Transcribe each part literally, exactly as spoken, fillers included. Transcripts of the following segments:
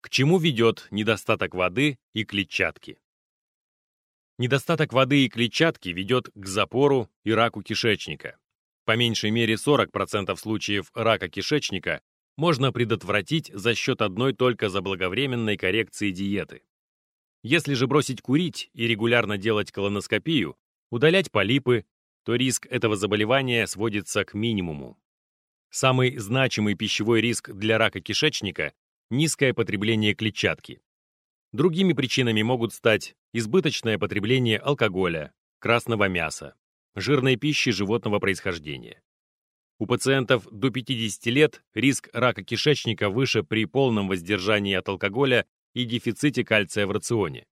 К чему ведет недостаток воды и клетчатки? Недостаток воды и клетчатки ведет к запору и раку кишечника. По меньшей мере сорок процентов случаев рака кишечника можно предотвратить за счет одной только заблаговременной коррекции диеты. Если же бросить курить и регулярно делать колоноскопию, удалять полипы, то риск этого заболевания сводится к минимуму. Самый значимый пищевой риск для рака кишечника – низкое потребление клетчатки. Другими причинами могут стать избыточное потребление алкоголя, красного мяса, жирной пищи животного происхождения. У пациентов до пятидесяти лет риск рака кишечника выше при полном воздержании от алкоголя и дефиците кальция в рационе.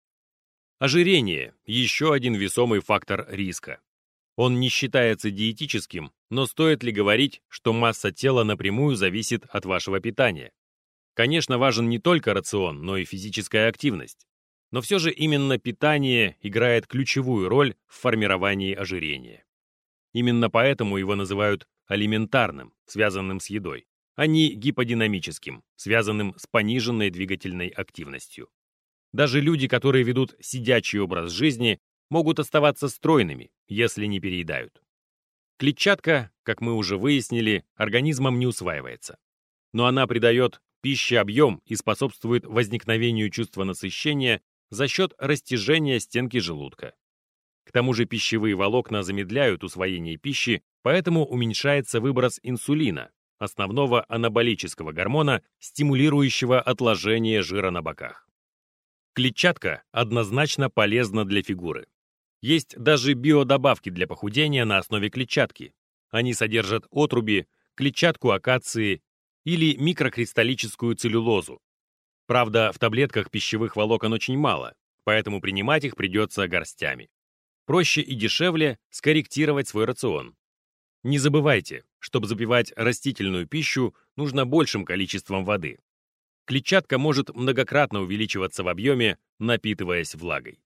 Ожирение – еще один весомый фактор риска. Он не считается диетическим, но стоит ли говорить, что масса тела напрямую зависит от вашего питания? Конечно, важен не только рацион, но и физическая активность. Но все же именно питание играет ключевую роль в формировании ожирения. Именно поэтому его называют алиментарным, связанным с едой, а не гиподинамическим, связанным с пониженной двигательной активностью. Даже люди, которые ведут сидячий образ жизни, могут оставаться стройными, если не переедают. Клетчатка, как мы уже выяснили, организмом не усваивается. Но она придает пище объем и способствует возникновению чувства насыщения за счет растяжения стенки желудка. К тому же пищевые волокна замедляют усвоение пищи, поэтому уменьшается выброс инсулина, основного анаболического гормона, стимулирующего отложение жира на боках. Клетчатка однозначно полезна для фигуры. Есть даже биодобавки для похудения на основе клетчатки. Они содержат отруби, клетчатку акации или микрокристаллическую целлюлозу. Правда, в таблетках пищевых волокон очень мало, поэтому принимать их придется горстями. Проще и дешевле скорректировать свой рацион. Не забывайте, чтобы запивать растительную пищу, нужно большим количеством воды. Клетчатка может многократно увеличиваться в объеме, напитываясь влагой.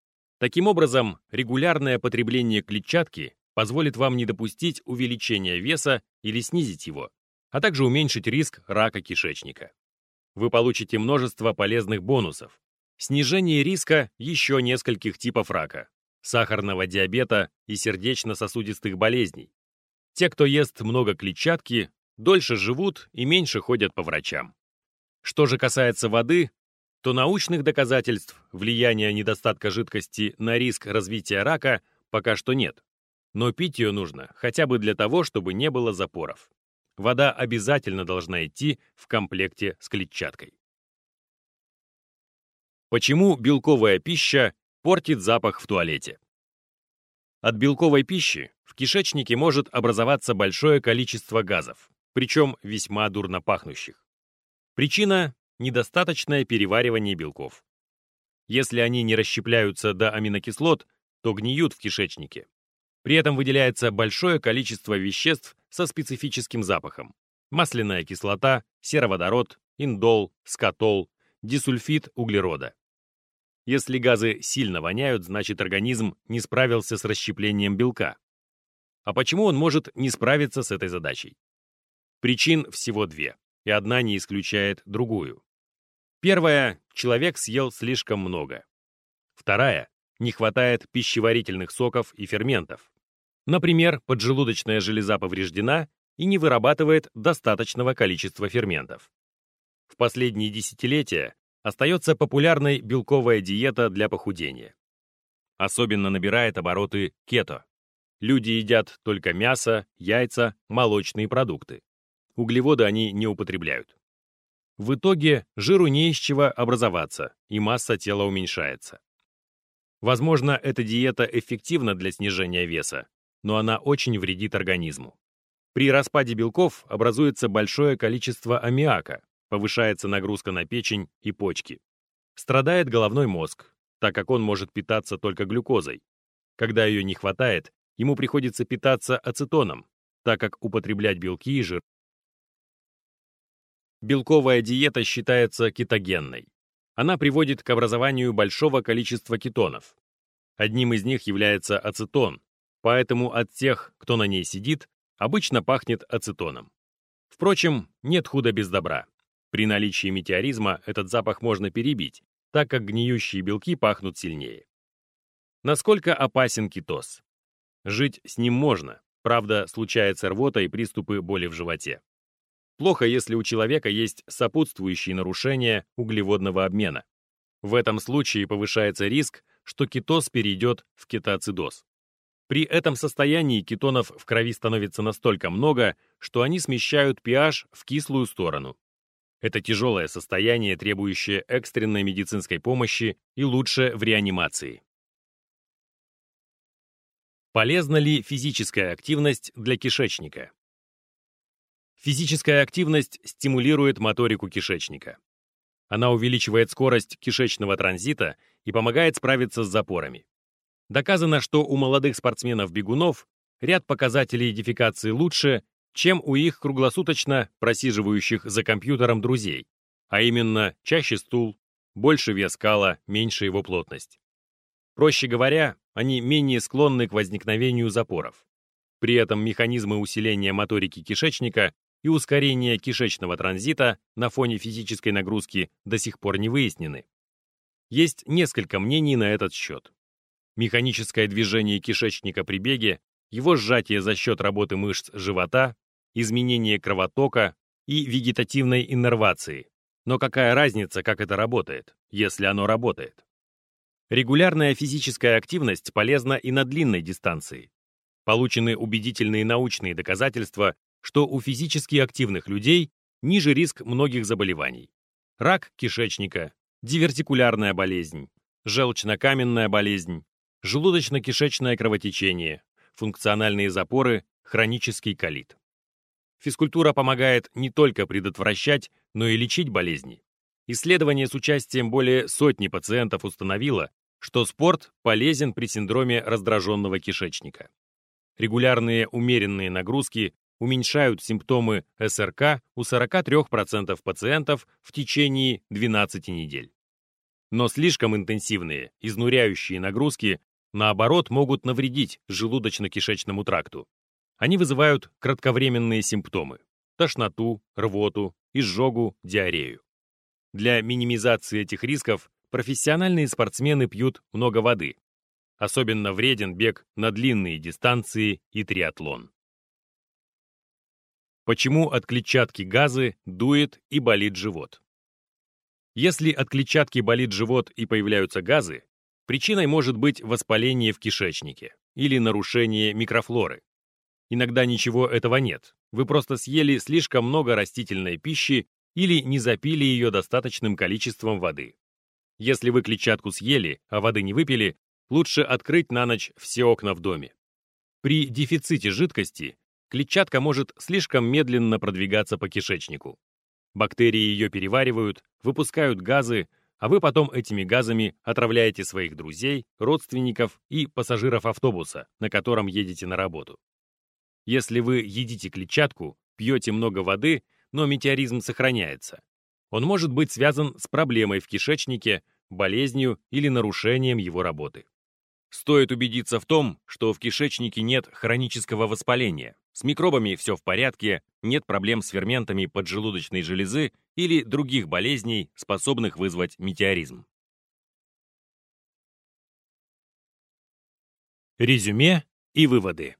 Таким образом, регулярное потребление клетчатки позволит вам не допустить увеличения веса или снизить его, а также уменьшить риск рака кишечника. Вы получите множество полезных бонусов. Снижение риска еще нескольких типов рака, сахарного диабета и сердечно-сосудистых болезней. Те, кто ест много клетчатки, дольше живут и меньше ходят по врачам. Что же касается воды, то научных доказательств влияния недостатка жидкости на риск развития рака пока что нет. Но пить ее нужно хотя бы для того, чтобы не было запоров. Вода обязательно должна идти в комплекте с клетчаткой. Почему белковая пища портит запах в туалете? От белковой пищи в кишечнике может образоваться большое количество газов, причем весьма дурно пахнущих. Причина – недостаточное переваривание белков. Если они не расщепляются до аминокислот, то гниют в кишечнике. При этом выделяется большое количество веществ со специфическим запахом: масляная кислота, сероводород, индол, скотол, дисульфид углерода. Если газы сильно воняют, значит организм не справился с расщеплением белка. А почему он может не справиться с этой задачей? Причин всего две, и одна не исключает другую. Первая – человек съел слишком много. Вторая – не хватает пищеварительных соков и ферментов. Например, поджелудочная железа повреждена и не вырабатывает достаточного количества ферментов. В последние десятилетия остается популярной белковая диета для похудения. Особенно набирает обороты кето. Люди едят только мясо, яйца, молочные продукты. Углеводы они не употребляют. В итоге жиру не из чего образоваться, и масса тела уменьшается. Возможно, эта диета эффективна для снижения веса, но она очень вредит организму. При распаде белков образуется большое количество аммиака, повышается нагрузка на печень и почки. Страдает головной мозг, так как он может питаться только глюкозой. Когда ее не хватает, ему приходится питаться ацетоном, так как употреблять белки и жир. Белковая диета считается кетогенной. Она приводит к образованию большого количества кетонов. Одним из них является ацетон, поэтому от тех, кто на ней сидит, обычно пахнет ацетоном. Впрочем, нет худа без добра. При наличии метеоризма этот запах можно перебить, так как гниющие белки пахнут сильнее. Насколько опасен кетоз? Жить с ним можно, правда, случается рвота и приступы боли в животе. Плохо, если у человека есть сопутствующие нарушения углеводного обмена. В этом случае повышается риск, что кетоз перейдет в кетоацидоз. При этом состоянии кетонов в крови становится настолько много, что они смещают pH в кислую сторону. Это тяжелое состояние, требующее экстренной медицинской помощи и лучше в реанимации. Полезна ли физическая активность для кишечника? Физическая активность стимулирует моторику кишечника. Она увеличивает скорость кишечного транзита и помогает справиться с запорами. Доказано, что у молодых спортсменов-бегунов ряд показателей дефекации лучше, чем у их круглосуточно просиживающих за компьютером друзей, а именно чаще стул, больше вес кала, меньше его плотность. Проще говоря, они менее склонны к возникновению запоров. При этом механизмы усиления моторики кишечника и ускорения кишечного транзита на фоне физической нагрузки до сих пор не выяснены. Есть несколько мнений на этот счет. Механическое движение кишечника при беге, его сжатие за счет работы мышц живота, изменение кровотока и вегетативной иннервации. Но какая разница, как это работает, если оно работает? Регулярная физическая активность полезна и на длинной дистанции. Получены убедительные научные доказательства, что у физически активных людей ниже риск многих заболеваний. Рак кишечника, дивертикулярная болезнь, желчнокаменная болезнь, желудочно-кишечное кровотечение, функциональные запоры, хронический колит. Физкультура помогает не только предотвращать, но и лечить болезни. Исследование с участием более сотни пациентов установило, что спорт полезен при синдроме раздраженного кишечника. Регулярные умеренные нагрузки уменьшают симптомы эс эр ка у сорока трёх процентов пациентов в течение двенадцати недель. Но слишком интенсивные, изнуряющие нагрузки, наоборот, могут навредить желудочно-кишечному тракту. Они вызывают кратковременные симптомы – тошноту, рвоту, изжогу, диарею. Для минимизации этих рисков профессиональные спортсмены пьют много воды. Особенно вреден бег на длинные дистанции и триатлон. Почему от клетчатки газы дует и болит живот? Если от клетчатки болит живот и появляются газы, причиной может быть воспаление в кишечнике или нарушение микрофлоры. Иногда ничего этого нет, вы просто съели слишком много растительной пищи или не запили ее достаточным количеством воды. Если вы клетчатку съели, а воды не выпили, лучше открыть на ночь все окна в доме. При дефиците жидкости клетчатка может слишком медленно продвигаться по кишечнику. Бактерии ее переваривают, выпускают газы, а вы потом этими газами отравляете своих друзей, родственников и пассажиров автобуса, на котором едете на работу. Если вы едите клетчатку, пьете много воды, но метеоризм сохраняется, он может быть связан с проблемой в кишечнике, болезнью или нарушением его работы. Стоит убедиться в том, что в кишечнике нет хронического воспаления, с микробами все в порядке, нет проблем с ферментами поджелудочной железы или других болезней, способных вызвать метеоризм. Резюме и выводы.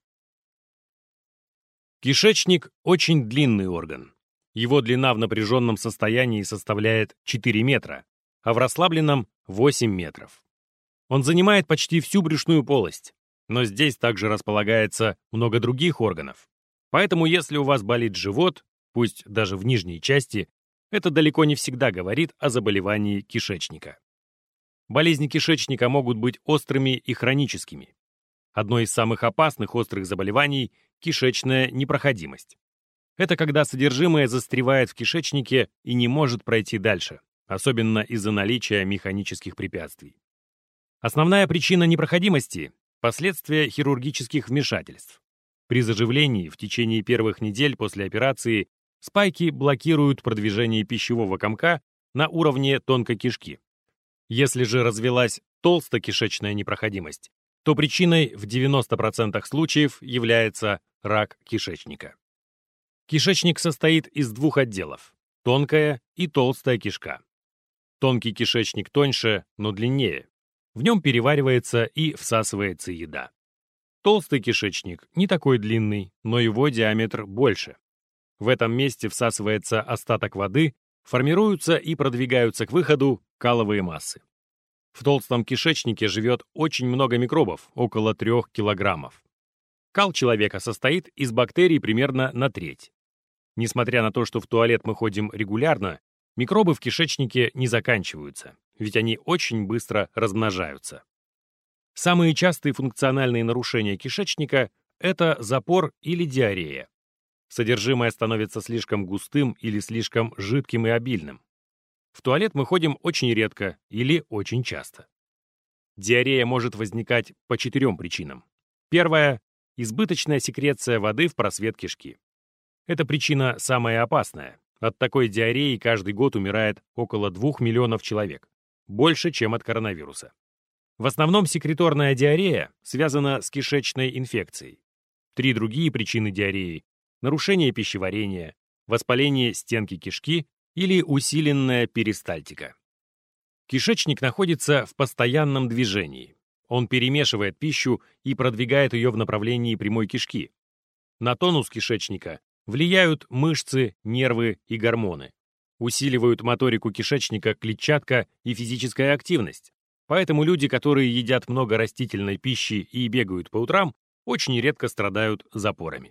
Кишечник – очень длинный орган. Его длина в напряженном состоянии составляет четыре метра, а в расслабленном – восемь метров. Он занимает почти всю брюшную полость, но здесь также располагается много других органов. Поэтому если у вас болит живот, пусть даже в нижней части, это далеко не всегда говорит о заболевании кишечника. Болезни кишечника могут быть острыми и хроническими. Одно из самых опасных острых заболеваний – кишечная непроходимость. Это когда содержимое застревает в кишечнике и не может пройти дальше, особенно из-за наличия механических препятствий. Основная причина непроходимости – последствия хирургических вмешательств. При заживлении в течение первых недель после операции спайки блокируют продвижение пищевого комка на уровне тонкой кишки. Если же развилась толстокишечная непроходимость, то причиной в девяноста процентах случаев является рак кишечника. Кишечник состоит из двух отделов – тонкая и толстая кишка. Тонкий кишечник тоньше, но длиннее. В нем переваривается и всасывается еда. Толстый кишечник не такой длинный, но его диаметр больше. В этом месте всасывается остаток воды, формируются и продвигаются к выходу каловые массы. В толстом кишечнике живет очень много микробов, около трех килограммов. Кал человека состоит из бактерий примерно на треть. Несмотря на то, что в туалет мы ходим регулярно, микробы в кишечнике не заканчиваются, ведь они очень быстро размножаются. Самые частые функциональные нарушения кишечника – это запор или диарея. Содержимое становится слишком густым или слишком жидким и обильным. В туалет мы ходим очень редко или очень часто. Диарея может возникать по четырем причинам. Первая – избыточная секреция воды в просвет кишки. Эта причина самая опасная. От такой диареи каждый год умирает около двух миллионов человек. Больше, чем от коронавируса. В основном секреторная диарея связана с кишечной инфекцией. Три другие причины диареи – нарушение пищеварения, воспаление стенки кишки или усиленная перистальтика. Кишечник находится в постоянном движении. Он перемешивает пищу и продвигает ее в направлении прямой кишки. На тонус кишечника влияют мышцы, нервы и гормоны. Усиливают моторику кишечника клетчатка и физическая активность. Поэтому люди, которые едят много растительной пищи и бегают по утрам, очень редко страдают запорами.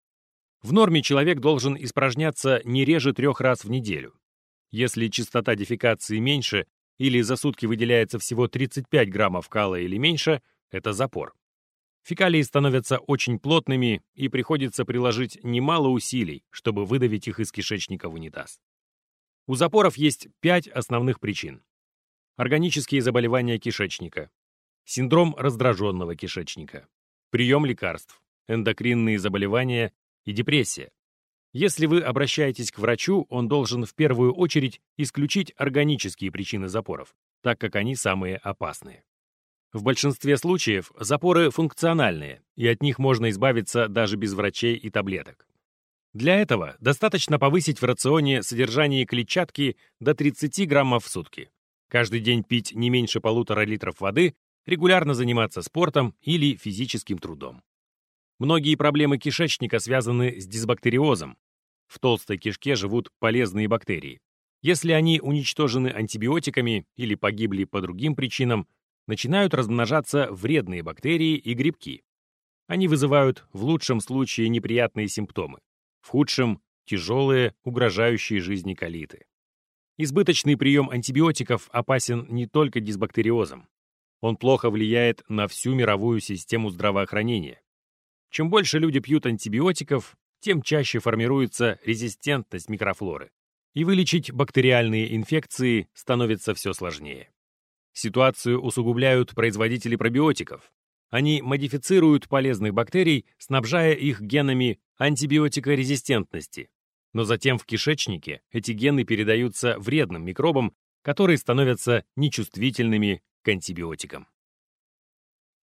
В норме человек должен испражняться не реже трех раз в неделю. Если частота дефекации меньше или за сутки выделяется всего тридцать пять граммов кала или меньше, это запор. Фекалии становятся очень плотными, и приходится приложить немало усилий, чтобы выдавить их из кишечника в унитаз. У запоров есть пять основных причин. Органические заболевания кишечника, синдром раздраженного кишечника, прием лекарств, эндокринные заболевания и депрессия. Если вы обращаетесь к врачу, он должен в первую очередь исключить органические причины запоров, так как они самые опасные. В большинстве случаев запоры функциональные, и от них можно избавиться даже без врачей и таблеток. Для этого достаточно повысить в рационе содержание клетчатки до тридцати граммов в сутки, каждый день пить не меньше полутора литров воды, регулярно заниматься спортом или физическим трудом. Многие проблемы кишечника связаны с дисбактериозом. В толстой кишке живут полезные бактерии. Если они уничтожены антибиотиками или погибли по другим причинам, начинают размножаться вредные бактерии и грибки. Они вызывают в лучшем случае неприятные симптомы, в худшем – тяжелые, угрожающие жизни колиты. Избыточный прием антибиотиков опасен не только дисбактериозом. Он плохо влияет на всю мировую систему здравоохранения. Чем больше люди пьют антибиотиков, тем чаще формируется резистентность микрофлоры, и вылечить бактериальные инфекции становится все сложнее. Ситуацию усугубляют производители пробиотиков. Они модифицируют полезных бактерий, снабжая их генами антибиотикорезистентности. Но затем в кишечнике эти гены передаются вредным микробам, которые становятся нечувствительными к антибиотикам.